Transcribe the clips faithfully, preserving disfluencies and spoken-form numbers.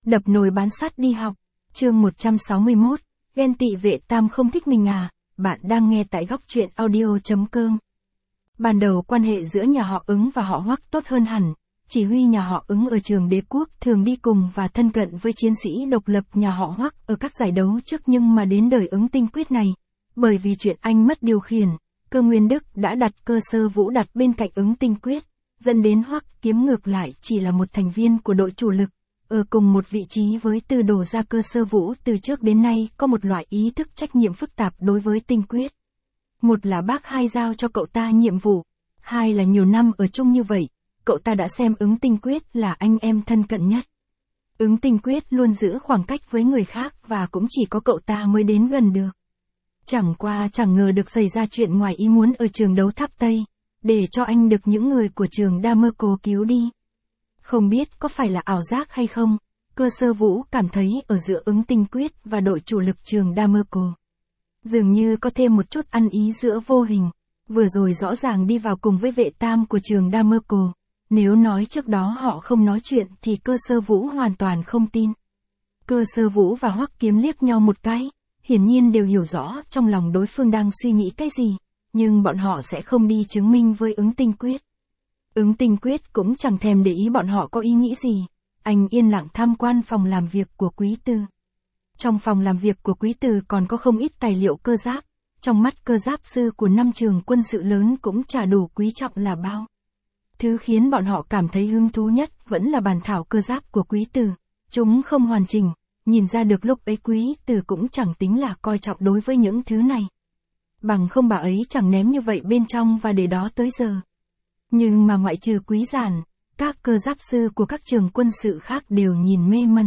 Đập nồi bán sắt đi học. Chương một trăm sáu mươi mốt. Ghen tị vệ tam không thích mình à? Bạn đang nghe tại góc truyện audio.com. Ban đầu quan hệ giữa nhà họ Ứng và họ Hoắc tốt hơn hẳn. Chỉ huy nhà họ Ứng ở trường Đế Quốc thường đi cùng và thân cận với chiến sĩ độc lập nhà họ Hoắc ở các giải đấu trước, nhưng mà đến đời Ứng Tinh Quyết này, bởi vì chuyện anh mất điều khiển, Cơ Nguyên Đức đã đặt Cơ Sơ Vũ đặt bên cạnh Ứng Tinh Quyết, dẫn đến Hoắc Kiếm ngược lại chỉ là một thành viên của đội chủ lực, ở cùng một vị trí với Từ Đổ ra. Cơ Sơ Vũ từ trước đến nay có một loại ý thức trách nhiệm phức tạp đối với Tinh Quyết. Một là bác hai giao cho cậu ta nhiệm vụ, hai là nhiều năm ở chung như vậy, cậu ta đã xem Ứng Tinh Quyết là anh em thân cận nhất. Ứng Tinh Quyết luôn giữ khoảng cách với người khác và cũng chỉ có cậu ta mới đến gần được. Chẳng qua chẳng ngờ được xảy ra chuyện ngoài ý muốn ở trường đấu Tháp Tây, để cho anh được những người của trường Damerco cứu đi. Không biết có phải là ảo giác hay không, Cơ Sơ Vũ cảm thấy ở giữa Ứng Tinh Quyết và đội chủ lực trường Damerco, dường như có thêm một chút ăn ý giữa vô hình. Vừa rồi rõ ràng đi vào cùng với vệ tam của trường Damerco, nếu nói trước đó họ không nói chuyện thì Cơ Sơ Vũ hoàn toàn không tin. Cơ Sơ Vũ và Hoắc Kiếm liếc nhau một cái, hiển nhiên đều hiểu rõ trong lòng đối phương đang suy nghĩ cái gì, nhưng bọn họ sẽ không đi chứng minh với Ứng Tinh Quyết. Ứng Tinh Quyết cũng chẳng thèm để ý bọn họ có ý nghĩ gì, anh yên lặng tham quan phòng làm việc của Quý Tư. Trong phòng làm việc của Quý Tư còn có không ít tài liệu cơ giáp, trong mắt cơ giáp sư của năm trường quân sự lớn cũng chả đủ quý trọng là bao. Thứ khiến bọn họ cảm thấy hứng thú nhất vẫn là bản thảo cơ giáp của Quý Tư. Chúng không hoàn chỉnh, nhìn ra được lúc ấy Quý Tư cũng chẳng tính là coi trọng đối với những thứ này. Bằng không bà ấy chẳng ném như vậy bên trong và để đó tới giờ. Nhưng mà ngoại trừ Quý Giản, các cơ giáp sư của các trường quân sự khác đều nhìn mê mẩn.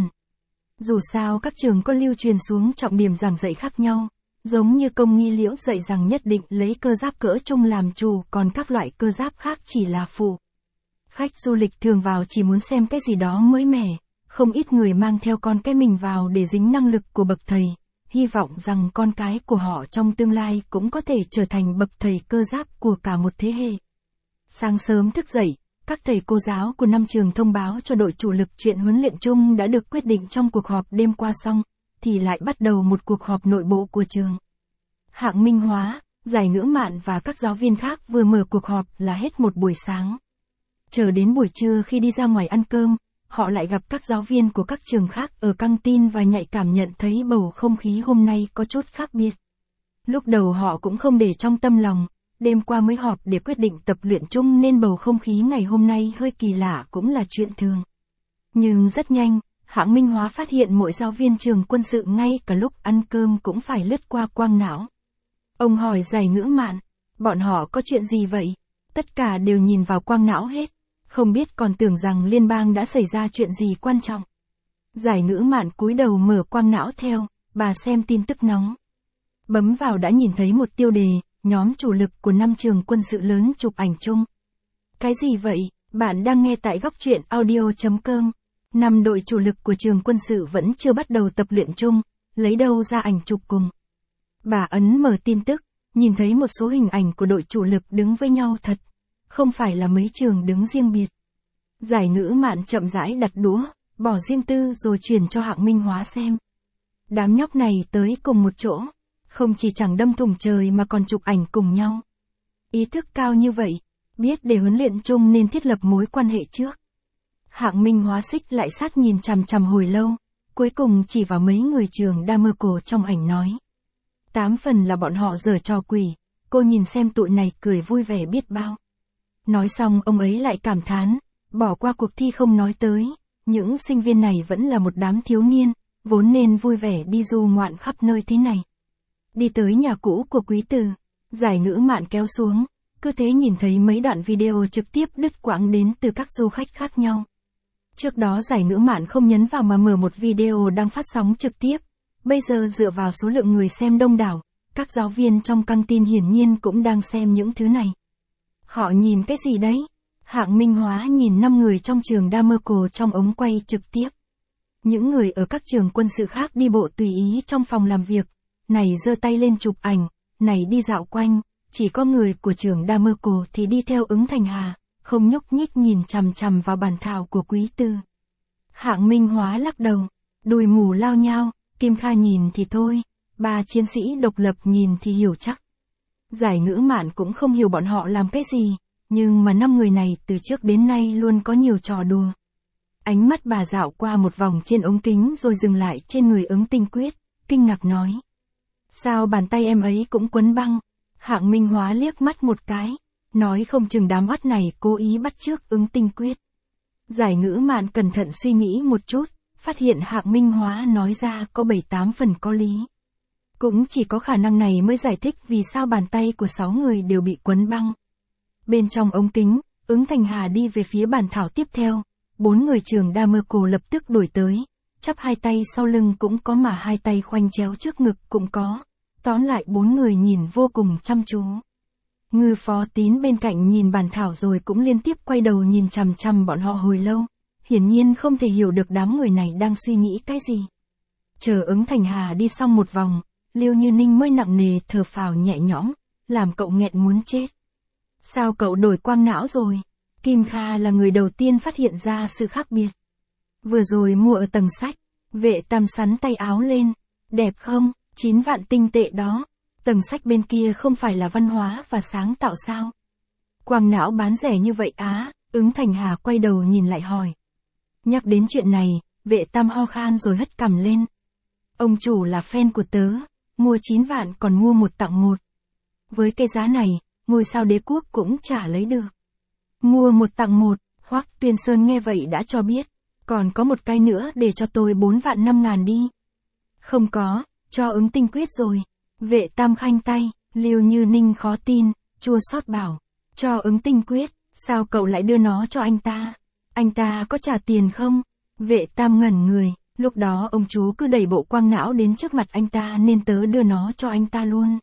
Dù sao các trường có lưu truyền xuống trọng điểm giảng dạy khác nhau, giống như Công Nghi Liễu dạy rằng nhất định lấy cơ giáp cỡ trung làm chủ, còn các loại cơ giáp khác chỉ là phụ. Khách du lịch thường vào chỉ muốn xem cái gì đó mới mẻ, không ít người mang theo con cái mình vào để dính năng lực của bậc thầy, hy vọng rằng con cái của họ trong tương lai cũng có thể trở thành bậc thầy cơ giáp của cả một thế hệ. Sáng sớm thức dậy, các thầy cô giáo của năm trường thông báo cho đội chủ lực chuyện huấn luyện chung đã được quyết định trong cuộc họp đêm qua xong, thì lại bắt đầu một cuộc họp nội bộ của trường. Hạng Minh Hóa, Giải Ngữ Mạn và các giáo viên khác vừa mở cuộc họp là hết một buổi sáng. Chờ đến buổi trưa khi đi ra ngoài ăn cơm, họ lại gặp các giáo viên của các trường khác ở căng tin và nhạy cảm nhận thấy bầu không khí hôm nay có chút khác biệt. Lúc đầu họ cũng không để trong tâm lòng, đêm qua mới họp để quyết định tập luyện chung nên bầu không khí ngày hôm nay hơi kỳ lạ cũng là chuyện thường. Nhưng rất nhanh, Hạng Minh Hóa phát hiện mỗi giáo viên trường quân sự ngay cả lúc ăn cơm cũng phải lướt qua quang não. Ông hỏi Giải Ngữ Mạn, bọn họ có chuyện gì vậy? Tất cả đều nhìn vào quang não hết, không biết còn tưởng rằng liên bang đã xảy ra chuyện gì quan trọng. Giải Ngữ Mạn cúi đầu mở quang não theo, bà xem tin tức nóng. Bấm vào đã nhìn thấy một tiêu đề, nhóm chủ lực của năm trường quân sự lớn chụp ảnh chung. Cái gì vậy? Bạn đang nghe tại góc truyện audio.com. Năm đội chủ lực của trường quân sự vẫn chưa bắt đầu tập luyện chung, lấy đâu ra ảnh chụp cùng. Bà ấn mở tin tức, nhìn thấy một số hình ảnh của đội chủ lực đứng với nhau thật, không phải là mấy trường đứng riêng biệt. Giải Ngữ Mạn chậm rãi đặt đũa, bỏ riêng tư rồi truyền cho Hạng Minh Hóa xem. Đám nhóc này tới cùng một chỗ, không chỉ chẳng đâm thủng trời mà còn chụp ảnh cùng nhau. Ý thức cao như vậy, biết để huấn luyện chung nên thiết lập mối quan hệ trước. Hạng Minh Hóa xích lại sát nhìn chằm chằm hồi lâu, cuối cùng chỉ vào mấy người trường Damerco trong ảnh nói. Tám phần là bọn họ giở trò quỷ, cô nhìn xem tụi này cười vui vẻ biết bao. Nói xong ông ấy lại cảm thán, bỏ qua cuộc thi không nói tới, những sinh viên này vẫn là một đám thiếu niên, vốn nên vui vẻ đi du ngoạn khắp nơi thế này. Đi tới nhà cũ của Quý Tư, Giải Ngữ Mạn kéo xuống, cứ thế nhìn thấy mấy đoạn video trực tiếp đứt quãng đến từ các du khách khác nhau. Trước đó Giải Ngữ Mạn không nhấn vào mà mở một video đang phát sóng trực tiếp, bây giờ dựa vào số lượng người xem đông đảo, các giáo viên trong căng tin hiển nhiên cũng đang xem những thứ này. Họ nhìn cái gì đấy? Hạng Minh Hóa nhìn năm người trong trường Damerco trong ống quay trực tiếp. Những người ở các trường quân sự khác đi bộ tùy ý trong phòng làm việc, này giơ tay lên chụp ảnh, này đi dạo quanh, chỉ có người của trường Damerco thì đi theo Ứng Thành Hà, không nhúc nhích nhìn chằm chằm vào bản thảo của Quý Tư. Hạng Minh Hóa lắc đầu, đùi mù lao nhao, Kim Kha nhìn thì thôi, ba chiến sĩ độc lập nhìn thì hiểu chắc. Giải Ngữ Mạn cũng không hiểu bọn họ làm cái gì, nhưng mà năm người này từ trước đến nay luôn có nhiều trò đùa. Ánh mắt bà dạo qua một vòng trên ống kính rồi dừng lại trên người Ứng Tinh Quyết, kinh ngạc nói. Sao bàn tay em ấy cũng quấn băng? Hạng Minh Hóa liếc mắt một cái, nói không chừng đám oắt này cố ý bắt chước Ứng Tinh Quyết. Giải Ngữ Mạn cẩn thận suy nghĩ một chút, phát hiện Hạng Minh Hóa nói ra có bảy tám phần có lý. Cũng chỉ có khả năng này mới giải thích vì sao bàn tay của sáu người đều bị quấn băng. Bên trong ống kính, Ứng Thành Hà đi về phía bàn thảo tiếp theo, bốn người Trường Đa Mơ Cổ lập tức đuổi tới, chắp hai tay sau lưng cũng có mà hai tay khoanh chéo trước ngực cũng có, tóm lại bốn người nhìn vô cùng chăm chú. Ngư Phó Tín bên cạnh nhìn bàn thảo rồi cũng liên tiếp quay đầu nhìn chằm chằm bọn họ hồi lâu, hiển nhiên không thể hiểu được đám người này đang suy nghĩ cái gì. Chờ Ứng Thành Hà đi xong một vòng, Liêu Như Ninh mới nặng nề thở phào nhẹ nhõm, làm cậu nghẹn muốn chết. Sao cậu đổi quang não rồi? Kim Kha là người đầu tiên phát hiện ra sự khác biệt. Vừa rồi mua ở tầng sách, Vệ Tam sắn tay áo lên, đẹp không, chín vạn tinh tệ đó. Tầng sách bên kia không phải là văn hóa và sáng tạo sao? Quang não bán rẻ như vậy á? Ứng Thành Hà quay đầu nhìn lại hỏi. Nhắc đến chuyện này, Vệ Tam ho khan rồi hất cằm lên. Ông chủ là fan của tớ, mua chín vạn còn mua một tặng một. Với cái giá này, ngôi sao Đế Quốc cũng chả lấy được. Mua một tặng một, Hoắc Tuyên Sơn nghe vậy đã cho biết, còn có một cái nữa để cho tôi bốn vạn năm ngàn đi. Không có, cho Ứng Tinh Quyết rồi. Vệ Tam khanh tay, Liêu Như Ninh khó tin, chua xót bảo, cho Ứng Tinh Quyết, sao cậu lại đưa nó cho anh ta? Anh ta có trả tiền không? Vệ Tam ngẩn người, lúc đó ông chú cứ đẩy bộ quang não đến trước mặt anh ta nên tớ đưa nó cho anh ta luôn.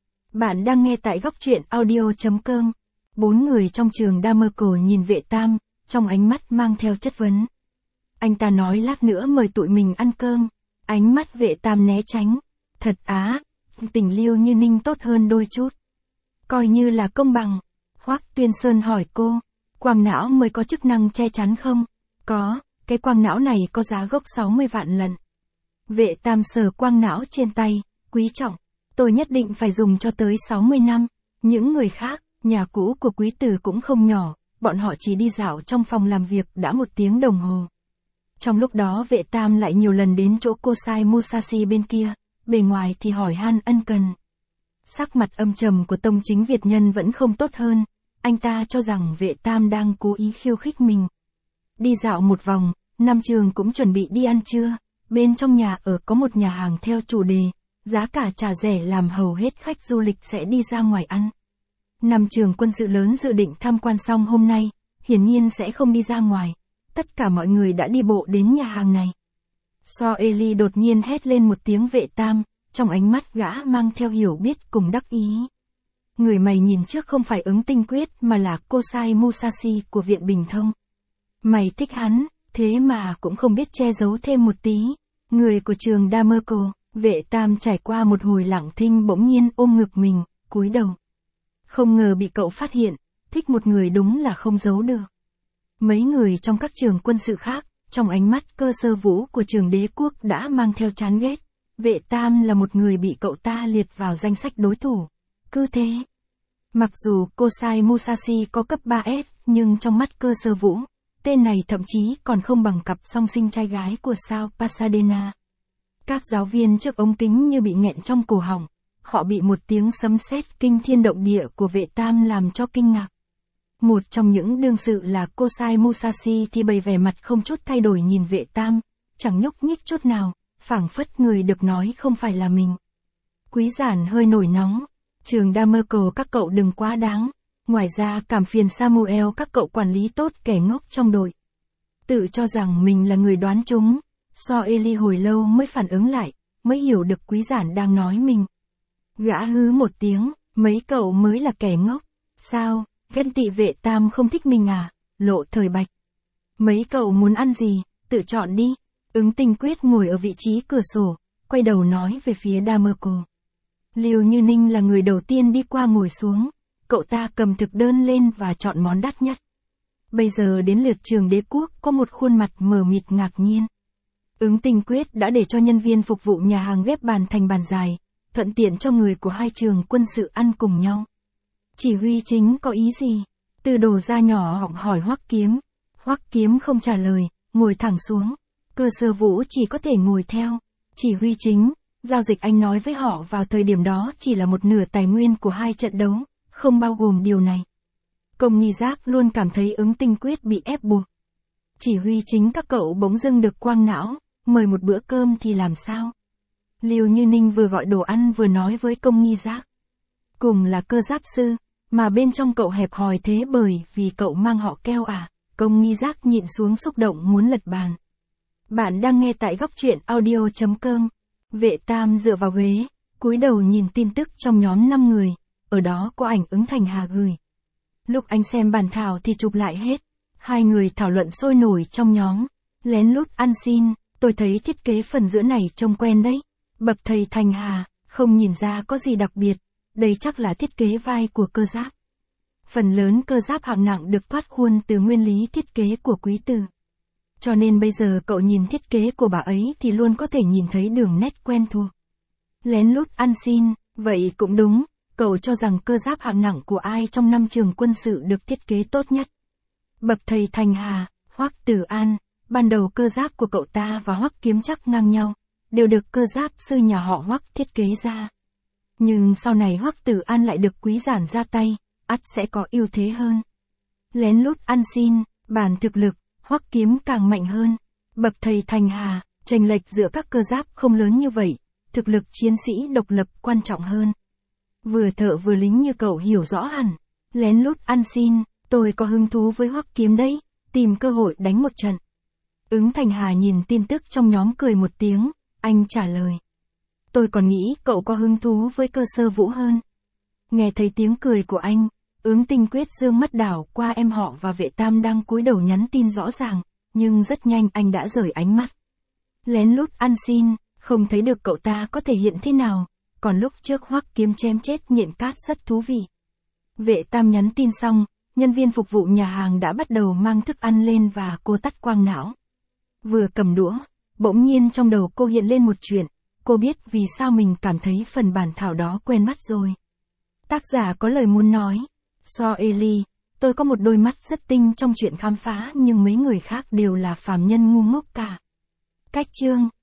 Bạn đang nghe tại góc truyện audio chấm com. Bốn người trong Trường Đa Mơ Cổ nhìn Vệ Tam, trong ánh mắt mang theo chất vấn. Anh ta nói lát nữa mời tụi mình ăn cơm. Ánh mắt Vệ Tam né tránh. Thật á, tình Liêu Như Ninh tốt hơn đôi chút. Coi như là công bằng. Hoắc Tuyên Sơn hỏi cô, quang não mới có chức năng che chắn không? Có, cái quang não này có giá gốc sáu mươi vạn lần. Vệ Tam sờ quang não trên tay, quý trọng. Tôi nhất định phải dùng cho tới sáu mươi năm. Những người khác, nhà cũ của quý tử cũng không nhỏ, bọn họ chỉ đi dạo trong phòng làm việc đã một tiếng đồng hồ. Trong lúc đó Vệ Tam lại nhiều lần đến chỗ Kosai Musashi bên kia, bề ngoài thì hỏi han ân cần. Sắc mặt âm trầm của tông chính Việt nhân vẫn không tốt hơn, anh ta cho rằng Vệ Tam đang cố ý khiêu khích mình. Đi dạo một vòng, Nam Trường cũng chuẩn bị đi ăn trưa, bên trong nhà ở có một nhà hàng theo chủ đề, giá cả chả rẻ làm hầu hết khách du lịch sẽ đi ra ngoài ăn. Nam Trường quân sự lớn dự định tham quan xong hôm nay, hiển nhiên sẽ không đi ra ngoài, tất cả mọi người đã đi bộ đến nhà hàng này. So Eli đột nhiên hét lên một tiếng Vệ Tam, trong ánh mắt gã mang theo hiểu biết cùng đắc ý. Người mày nhìn trước không phải Ứng Tinh Quyết mà là Kosai Musashi của Viện Bình Thông. Mày thích hắn, thế mà cũng không biết che giấu thêm một tí. Người của Trường Đa Mơ Cổ, Vệ Tam trải qua một hồi lặng thinh bỗng nhiên ôm ngực mình, cúi đầu. Không ngờ bị cậu phát hiện, thích một người đúng là không giấu được. Mấy người trong các trường quân sự khác, trong ánh mắt Cơ Sơ Vũ của Trường Đế Quốc đã mang theo chán ghét. Vệ Tam là một người bị cậu ta liệt vào danh sách đối thủ. Cứ thế. Mặc dù Kosai Musashi có cấp ba S, nhưng trong mắt Cơ Sơ Vũ, tên này thậm chí còn không bằng cặp song sinh trai gái của sao Pasadena. Các giáo viên trước ống kính như bị nghẹn trong cổ họng. Họ bị một tiếng sấm sét kinh thiên động địa của Vệ Tam làm cho kinh ngạc. Một trong những đương sự là Kosai Musashi thì bày vẻ mặt không chút thay đổi nhìn Vệ Tam, chẳng nhúc nhích chút nào, phảng phất người được nói không phải là mình. Quý giản hơi nổi nóng, Trường Đa Mơ Cổ các cậu đừng quá đáng, ngoài ra cảm phiền Samuel các cậu quản lý tốt kẻ ngốc trong đội. Tự cho rằng mình là người đoán chúng, So Eli hồi lâu mới phản ứng lại, mới hiểu được quý giản đang nói mình. Gã hứ một tiếng, mấy cậu mới là kẻ ngốc. Sao, ghen tị Vệ Tam không thích mình à? Lộ Thời Bạch. Mấy cậu muốn ăn gì, tự chọn đi. Ứng Tinh Quyết ngồi ở vị trí cửa sổ, quay đầu nói về phía Đa Mơ Cổ. Liêu Như Ninh là người đầu tiên đi qua ngồi xuống, cậu ta cầm thực đơn lên và chọn món đắt nhất. Bây giờ đến lượt Trường Đế Quốc có một khuôn mặt mờ mịt ngạc nhiên. Ứng Tinh Quyết đã để cho nhân viên phục vụ nhà hàng ghép bàn thành bàn dài, thuận tiện cho người của hai trường quân sự ăn cùng nhau. Chỉ huy chính có ý gì? Từ Đồ ra nhỏ họng hỏi Hoắc Kiếm. Hoắc Kiếm không trả lời, ngồi thẳng xuống. Cơ Sơ Vũ chỉ có thể ngồi theo. Chỉ huy chính, giao dịch anh nói với họ vào thời điểm đó chỉ là một nửa tài nguyên của hai trận đấu, không bao gồm điều này. Công Nghi Giác luôn cảm thấy Ứng Tinh Quyết bị ép buộc. Chỉ huy chính các cậu bỗng dưng được quang não, mời một bữa cơm thì làm sao? Lưu Như Ninh vừa gọi đồ ăn vừa nói với Công Nghi Giác. Cùng là cơ giáp sư, mà bên trong cậu hẹp hòi thế bởi vì cậu mang họ Keo à? Công Nghi Giác nhịn xuống xúc động muốn lật bàn. Bạn đang nghe tại góc truyện audio chấm com. Vệ Tam dựa vào ghế, cúi đầu nhìn tin tức trong nhóm năm người, ở đó có ảnh Ứng Thành Hà gửi. Lúc anh xem bản thảo thì chụp lại hết. Hai người thảo luận sôi nổi trong nhóm. Lén lút ăn xin, tôi thấy thiết kế phần giữa này trông quen đấy. Bậc thầy Thành Hà, không nhìn ra có gì đặc biệt. Đây chắc là thiết kế vai của cơ giáp. Phần lớn cơ giáp hạng nặng được thoát khuôn từ nguyên lý thiết kế của Quý Từ. Cho nên bây giờ cậu nhìn thiết kế của bà ấy thì luôn có thể nhìn thấy đường nét quen thuộc. Lén lút ăn xin, vậy cũng đúng. Cậu cho rằng cơ giáp hạng nặng của ai trong năm trường quân sự được thiết kế tốt nhất? Bậc thầy Thành Hà, Hoắc Tử An, ban đầu cơ giáp của cậu ta và Hoắc Kiếm chắc ngang nhau, đều được cơ giáp sư nhà họ Hoắc thiết kế ra. Nhưng sau này Hoắc Tử An lại được Quý Giản ra tay, ắt sẽ có ưu thế hơn. Lén lút ăn xin, bản thực lực, Hoắc Kiếm càng mạnh hơn. Bậc thầy Thành Hà, chênh lệch giữa các cơ giáp không lớn như vậy, thực lực chiến sĩ độc lập quan trọng hơn. Vừa thợ vừa lính như cậu hiểu rõ hẳn. Lén lút ăn xin, tôi có hứng thú với Hoắc Kiếm đấy, tìm cơ hội đánh một trận. Ứng Thành Hà nhìn tin tức trong nhóm cười một tiếng, anh trả lời. Tôi còn nghĩ cậu có hứng thú với Cơ Sơ Vũ hơn. Nghe thấy tiếng cười của anh, Ứng Tinh Quyết dương mắt đảo qua em họ và Vệ Tam đang cúi đầu nhắn tin rõ ràng, nhưng rất nhanh anh đã rời ánh mắt. Lén lút ăn xin, không thấy được cậu ta có thể hiện thế nào, còn lúc trước Hoắc Kiếm chém chết Nhện Cát rất thú vị. Vệ Tam nhắn tin xong, nhân viên phục vụ nhà hàng đã bắt đầu mang thức ăn lên và cô tắt quang não. Vừa cầm đũa, bỗng nhiên trong đầu cô hiện lên một chuyện, cô biết vì sao mình cảm thấy phần bản thảo đó quen mắt rồi. Tác giả có lời muốn nói. So Eli, tôi có một đôi mắt rất tinh trong chuyện khám phá nhưng mấy người khác đều là phàm nhân ngu ngốc cả. Cách chương